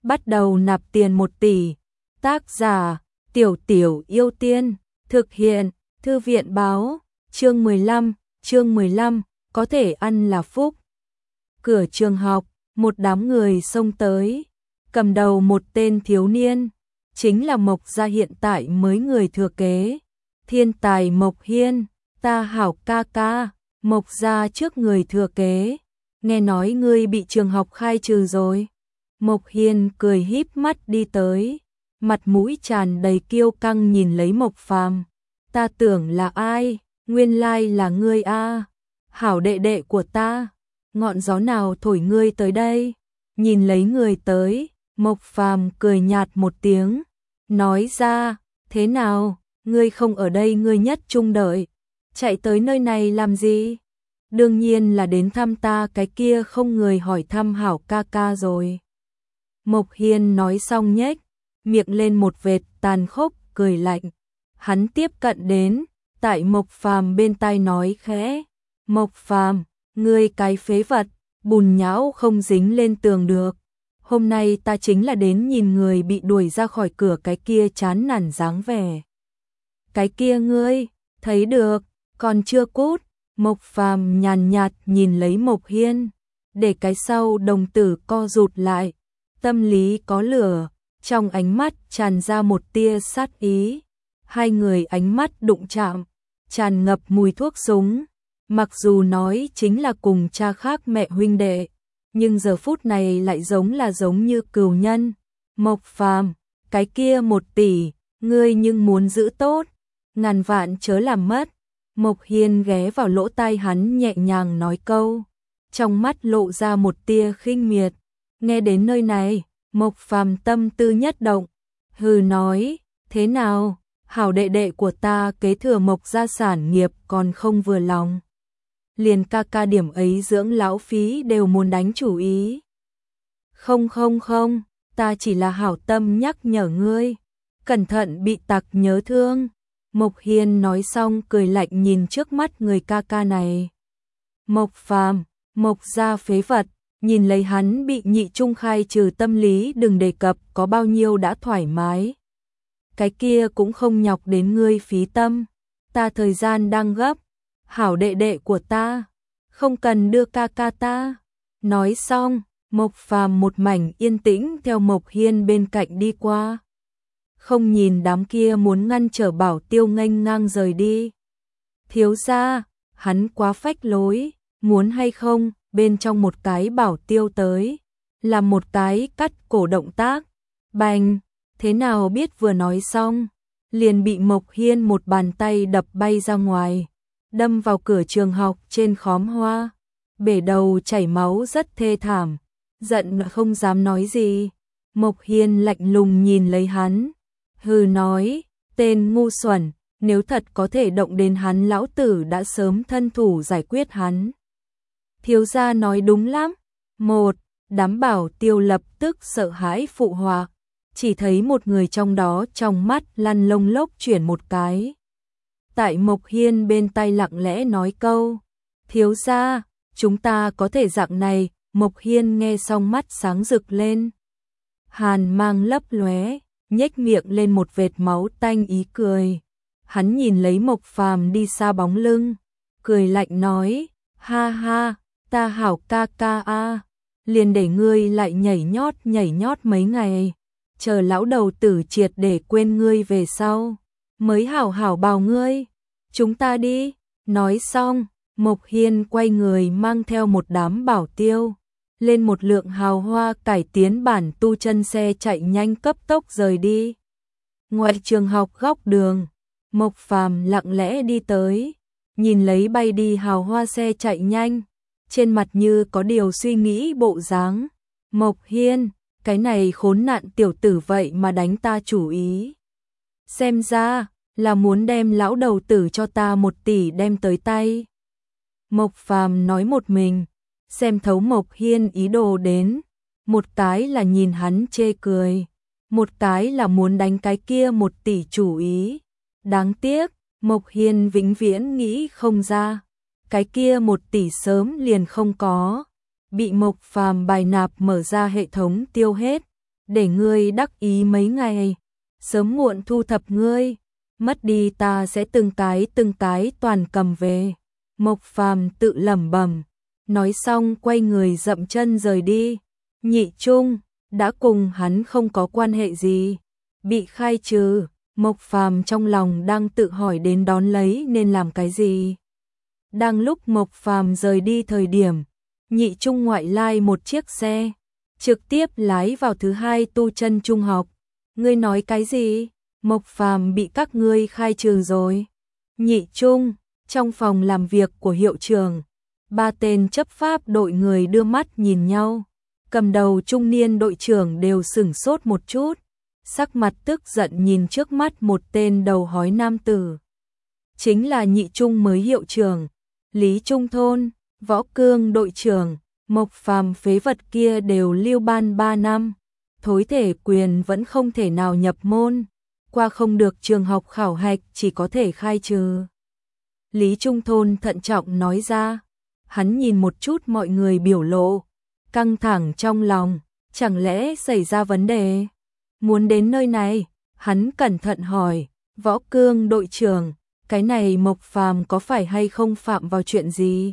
bắt đầu nạp tiền 1 tỷ. Tác giả: Tiểu Tiểu Yêu Tiên. Thực hiện: Thư viện báo. Chương 15, có thể ăn là phúc. Cửa trường học, một đám người xông tới, cầm đầu một tên thiếu niên, chính là Mộc gia hiện tại mới người thừa kế, thiên tài Mộc Hiên. Ta hảo ca ca, Mộc gia trước người thừa kế, nghe nói ngươi bị trường học khai trừ rồi. Mộc Hiên cười híp mắt đi tới, mặt mũi tràn đầy kiêu căng nhìn lấy Mộc Phàm. Ta tưởng là ai, nguyên lai là ngươi a, hảo đệ đệ của ta, ngọn gió nào thổi ngươi tới đây? Nhìn lấy người tới, Mộc Phàm cười nhạt một tiếng, nói ra, thế nào, ngươi không ở đây ngươi nhất trung đợi, chạy tới nơi này làm gì? Đương nhiên là đến thăm ta cái kia không người hỏi thăm hảo ca ca rồi. Mộc Hiên nói xong nhếch miệng lên một vệt tàn khốc cười lạnh. Hắn tiếp cận đến, tại Mộc Phàm bên tai nói khẽ, Mộc Phàm, ngươi cái phế vật, bùn nhão không dính lên tường được. Hôm nay ta chính là đến nhìn người bị đuổi ra khỏi cửa cái kia chán nản dáng vẻ. Cái kia ngươi, thấy được, còn chưa cút. Mộc Phàm nhàn nhạt nhìn lấy Mộc Hiên, để cái sau đồng tử co rụt lại, tâm lý có lửa, trong ánh mắt tràn ra một tia sát ý. Hai người ánh mắt đụng chạm, tràn ngập mùi thuốc súng. Mặc dù nói chính là cùng cha khác mẹ huynh đệ, nhưng giờ phút này lại giống như cừu nhân. Mộc Phàm, cái kia 1 tỷ, ngươi nhưng muốn giữ tốt, ngàn vạn chớ làm mất. Mộc Hiên ghé vào lỗ tai hắn nhẹ nhàng nói câu, trong mắt lộ ra một tia khinh miệt. Nghe đến nơi này, Mộc Phàm tâm tư nhất động, hừ nói, thế nào, hảo đệ đệ của ta kế thừa Mộc gia sản nghiệp còn không vừa lòng. Liền ca ca điểm ấy dưỡng lão phí đều muốn đánh chủ ý. Không, ta chỉ là hảo tâm nhắc nhở ngươi, cẩn thận bị tặc nhớ thương. Mộc Hiên nói xong cười lạnh nhìn trước mắt người ca ca này. Mộc Phàm, Mộc gia phế vật, nhìn lấy hắn bị nhị trung khai trừ tâm lý đừng đề cập có bao nhiêu đã thoải mái. Cái kia cũng không nhọc đến ngươi phí tâm, ta thời gian đang gấp, hảo đệ đệ của ta, không cần đưa ca ca ta. Nói xong, Mộc Phàm một mảnh yên tĩnh theo Mộc Hiên bên cạnh đi qua. Không nhìn đám kia muốn ngăn trở Bảo Tiêu nghênh ngang rời đi. Thiếu gia, hắn quá phách lối, muốn hay không, bên trong một cái Bảo Tiêu tới, làm một cái cắt cổ động tác, bành, thế nào biết vừa nói xong, liền bị Mộc Hiên một bàn tay đập bay ra ngoài, đâm vào cửa trường học trên khóm hoa, bể đầu chảy máu rất thê thảm, giận không dám nói gì. Mộc Hiên lạnh lùng nhìn lấy hắn, hừ nói, tên ngu xuẩn, nếu thật có thể động đến hắn lão tử đã sớm thân thủ giải quyết hắn. Thiếu gia nói đúng lắm. Đám Bảo Tiêu lập tức sợ hãi phụ họa, chỉ thấy một người trong đó trong mắt lăn lông lốc chuyển một cái. Tại Mộc Hiên bên tai lặng lẽ nói câu, thiếu gia, chúng ta có thể dạng này. Mộc Hiên nghe xong mắt sáng rực lên, hàn mang lấp lóe, nhếch miệng lên một vệt máu tanh ý cười. Hắn nhìn lấy Mộc Phàm đi xa bóng lưng, cười lạnh nói, ha ha, ta hảo ca ca a, liền để ngươi lại nhảy nhót mấy ngày, chờ lão đầu tử triệt để quên ngươi về sau, mới hảo hảo bào ngươi, chúng ta đi. Nói xong, Mộc Hiên quay người mang theo một đám Bảo Tiêu, lên một lượng hào hoa cải tiến bản tu chân xe chạy nhanh cấp tốc rời đi. Ngoài trường học góc đường, Mộc Phàm lặng lẽ đi tới, nhìn lấy bay đi hào hoa xe chạy nhanh, trên mặt như có điều suy nghĩ bộ dáng. Mộc Hiên, cái này khốn nạn tiểu tử vậy mà đánh ta chủ ý. Xem ra là muốn đem lão đầu tử cho ta 1 tỷ đem tới tay. Mộc Phàm nói một mình, xem thấu Mộc Hiên ý đồ đến, một cái là nhìn hắn chê cười, một cái là muốn đánh cái kia 1 tỷ chủ ý. Đáng tiếc, Mộc Hiên vĩnh viễn nghĩ không ra, cái kia 1 tỷ sớm liền không có, bị Mộc Phàm bài nạp mở ra hệ thống tiêu hết. để ngươi đắc ý mấy ngày, sớm muộn thu thập ngươi, mất đi ta sẽ từng cái toàn cầm về. Mộc Phàm tự lẩm bẩm, nói xong quay người dậm chân rời đi. Nhị Trung đã cùng hắn không có quan hệ gì, bị khai trừ, Mộc Phàm trong lòng đang tự hỏi đến đón lấy nên làm cái gì. Đang lúc Mộc Phàm rời đi thời điểm, Nhị Trung ngoại lai một chiếc xe, trực tiếp lái vào thứ hai tu chân trung học. Ngươi nói cái gì? Mộc Phàm bị các ngươi khai trừ rồi. Nhị Trung, trong phòng làm việc của hiệu trưởng, ba tên chấp pháp đội người đưa mắt nhìn nhau. Cầm đầu trung niên đội trưởng đều sửng sốt một chút, sắc mặt tức giận nhìn trước mắt một tên đầu hói nam tử. Chính là Nhị Trung mới hiệu trưởng, Lý Trung Thôn, Võ Cương đội trưởng, Mộc Phàm phế vật kia đều lưu ban 3 năm. Thối thể quyền vẫn không thể nào nhập môn, qua không được trường học khảo hạch chỉ có thể khai trừ. Lý Trung Thôn thận trọng nói ra, hắn nhìn một chút mọi người biểu lộ, căng thẳng trong lòng, chẳng lẽ xảy ra vấn đề? Muốn đến nơi này, hắn cẩn thận hỏi, Võ Cương đội trưởng, cái này Mộc Phàm có phải hay không phạm vào chuyện gì?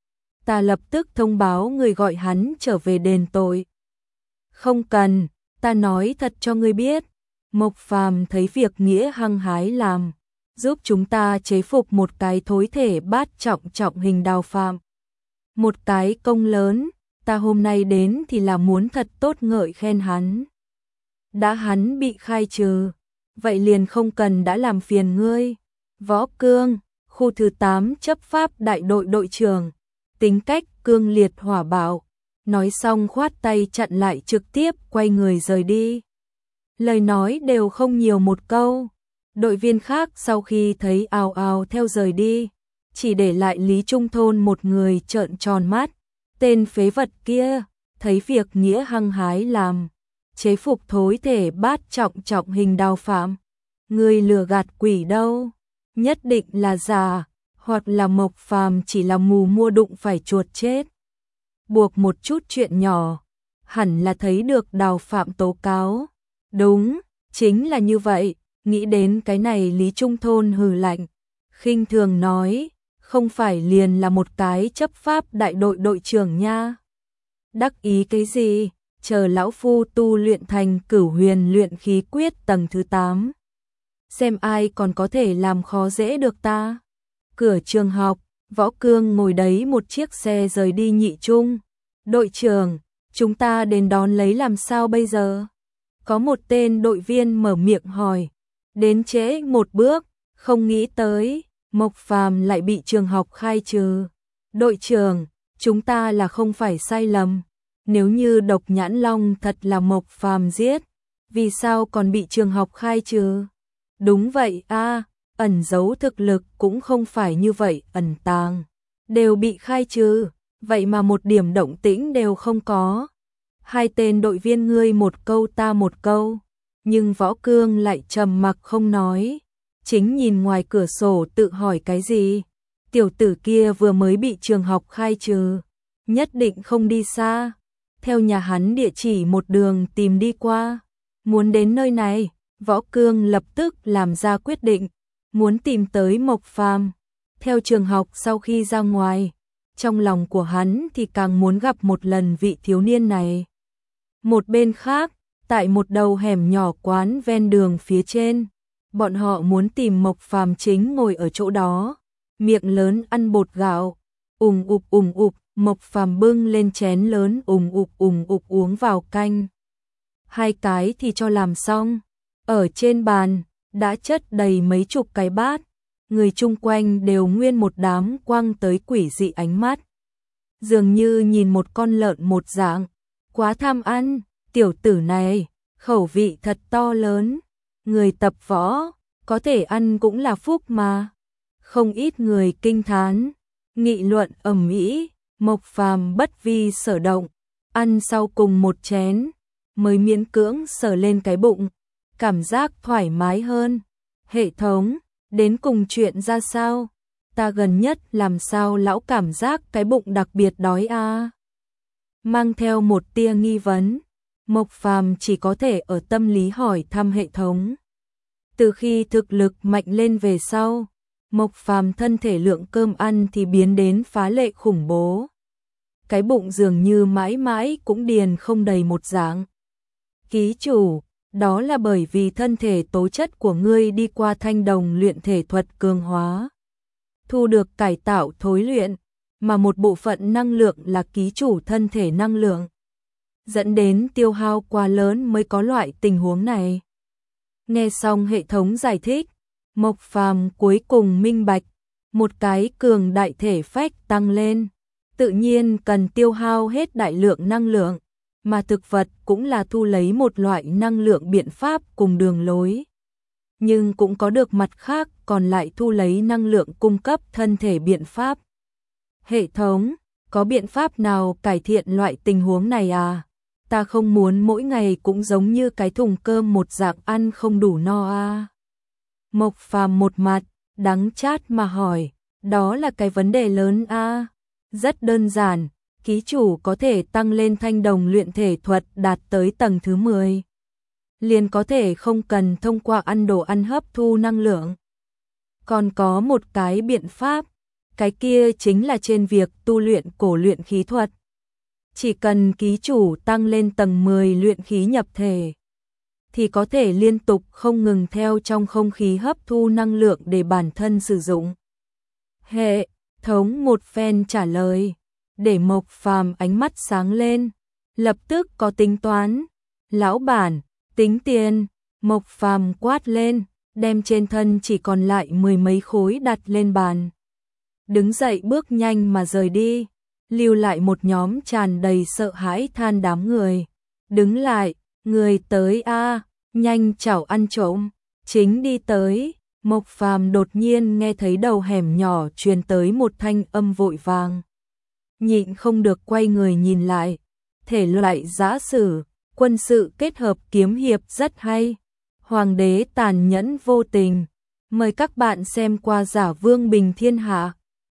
Ta lập tức thông báo người gọi hắn trở về đền tội. Không cần, ta nói thật cho ngươi biết. Mộc Phàm thấy việc nghĩa hăng hái làm, giúp chúng ta chế phục một cái thối thể bát trọng hình đào phạm. Một cái công lớn, ta hôm nay đến thì là muốn thật tốt ngợi khen hắn. Đã hắn bị khai trừ, vậy liền không cần đã làm phiền ngươi. Võ Cương, khu thứ 8 chấp pháp đại đội đội trưởng, tính cách cương liệt hỏa bạo, nói xong khoát tay chặn lại trực tiếp quay người rời đi. Lời nói đều không nhiều một câu. Đội viên khác sau khi thấy ào ào theo rời đi, chỉ để lại Lý Trung Thôn một người trợn tròn mắt. Tên phế vật kia, thấy việc nghĩa hăng hái làm, chế phục thối thể bát trọng hình đào phạm. Người lừa gạt quỷ đâu, nhất định là giả, hoặc là Mộc Phàm chỉ là mù mua đụng phải chuột chết. Buộc một chút chuyện nhỏ, hẳn là thấy được đào phạm tố cáo. Đúng, chính là như vậy, nghĩ đến cái này Lý Trung Thôn hừ lạnh, khinh thường nói, không phải liền là một cái chấp pháp đại đội đội trưởng nha. Đắc ý cái gì, chờ lão phu tu luyện thành Cửu Huyền luyện khí quyết tầng thứ 8. Xem ai còn có thể làm khó dễ được ta. Cửa trường học, Võ Cương ngồi đấy một chiếc xe rời đi. Nhị Trung, đội trưởng, chúng ta đến đón lấy làm sao bây giờ? Có một tên đội viên mở miệng hỏi, đến trễ một bước, không nghĩ tới, Mộc Phàm lại bị trường học khai trừ. Đội trưởng, chúng ta là không phải sai lầm, nếu như Độc Nhãn Long thật là Mộc Phàm giết, vì sao còn bị trường học khai trừ? Đúng vậy a, ẩn giấu thực lực cũng không phải như vậy, ẩn tàng, đều bị khai trừ, vậy mà một điểm động tĩnh đều không có. Hai tên đội viên ngươi một câu ta một câu, nhưng Võ Cương lại trầm mặc không nói, chính nhìn ngoài cửa sổ tự hỏi cái gì. Tiểu tử kia vừa mới bị trường học khai trừ, nhất định không đi xa. Theo nhà hắn địa chỉ một đường tìm đi qua, muốn đến nơi này, Võ Cương lập tức làm ra quyết định, muốn tìm tới Mộc Phàm. Theo trường học sau khi ra ngoài, trong lòng của hắn thì càng muốn gặp một lần vị thiếu niên này. Một bên khác, tại một đầu hẻm nhỏ quán ven đường phía trên, bọn họ muốn tìm Mộc Phàm chính ngồi ở chỗ đó, miệng lớn ăn bột gạo, ùng ục, Mộc Phàm bưng lên chén lớn ùng ục uống vào canh. Hai cái thì cho làm xong, ở trên bàn đã chất đầy mấy chục cái bát, người chung quanh đều nguyên một đám quăng tới quỷ dị ánh mắt, dường như nhìn một con lợn một dạng. Quá tham ăn, tiểu tử này, khẩu vị thật to lớn, người tập võ, có thể ăn cũng là phúc mà. Không ít người kinh thán, nghị luận ầm ĩ. Mộc Phàm bất vi sở động, ăn sau cùng một chén, mới miễn cưỡng sờ lên cái bụng, cảm giác thoải mái hơn. Hệ thống, đến cùng chuyện ra sao? Ta gần nhất làm sao lão cảm giác cái bụng đặc biệt đói a? Mang theo một tia nghi vấn, Mộc Phàm chỉ có thể ở tâm lý hỏi thăm hệ thống. Từ khi thực lực mạnh lên về sau, Mộc Phàm thân thể lượng cơm ăn thì biến đến phá lệ khủng bố. Cái bụng dường như mãi mãi cũng điền không đầy một dạng. Ký chủ, đó là bởi vì thân thể tố chất của ngươi đi qua thanh đồng luyện thể thuật cường hóa, thu được cải tạo thối luyện, mà một bộ phận năng lượng là ký chủ thân thể năng lượng, dẫn đến tiêu hao quá lớn mới có loại tình huống này. Nghe xong hệ thống giải thích, Mộc Phàm cuối cùng minh bạch, một cái cường đại thể phách tăng lên, tự nhiên cần tiêu hao hết đại lượng năng lượng, mà thực vật cũng là thu lấy một loại năng lượng biện pháp cùng đường lối. Nhưng cũng có được mặt khác còn lại thu lấy năng lượng cung cấp thân thể biện pháp. Hệ thống, có biện pháp nào cải thiện loại tình huống này à? Ta không muốn mỗi ngày cũng giống như cái thùng cơm một dạng ăn không đủ no à? Mộc Phàm một mặt đắng chát mà hỏi, đó là cái vấn đề lớn à? Rất đơn giản, ký chủ có thể tăng lên thanh đồng luyện thể thuật đạt tới tầng thứ 10. Liền có thể không cần thông qua ăn đồ ăn hấp thu năng lượng. Còn có một cái biện pháp, cái kia chính là trên việc tu luyện cổ luyện khí thuật. Chỉ cần ký chủ tăng lên tầng 10 luyện khí nhập thể, thì có thể liên tục không ngừng theo trong không khí hấp thu năng lượng để bản thân sử dụng. Hệ thống một phen trả lời, để Mộc Phàm ánh mắt sáng lên, lập tức có tính toán. Lão bản, tính tiền. Mộc Phàm quát lên, đem trên thân chỉ còn lại 10 mấy khối đặt lên bàn. Đứng dậy bước nhanh mà rời đi, lưu lại một nhóm tràn đầy sợ hãi than đám người. Đứng lại, người tới a, nhanh chảo ăn trộm, chính đi tới. Mộc Phàm đột nhiên nghe thấy đầu hẻm nhỏ truyền tới một thanh âm vội vàng. Nhịn không được quay người nhìn lại, thể loại giã sử, quân sự kết hợp kiếm hiệp rất hay. Hoàng đế tàn nhẫn vô tình. Mời các bạn xem qua Giả Vương Bình Thiên Hạ.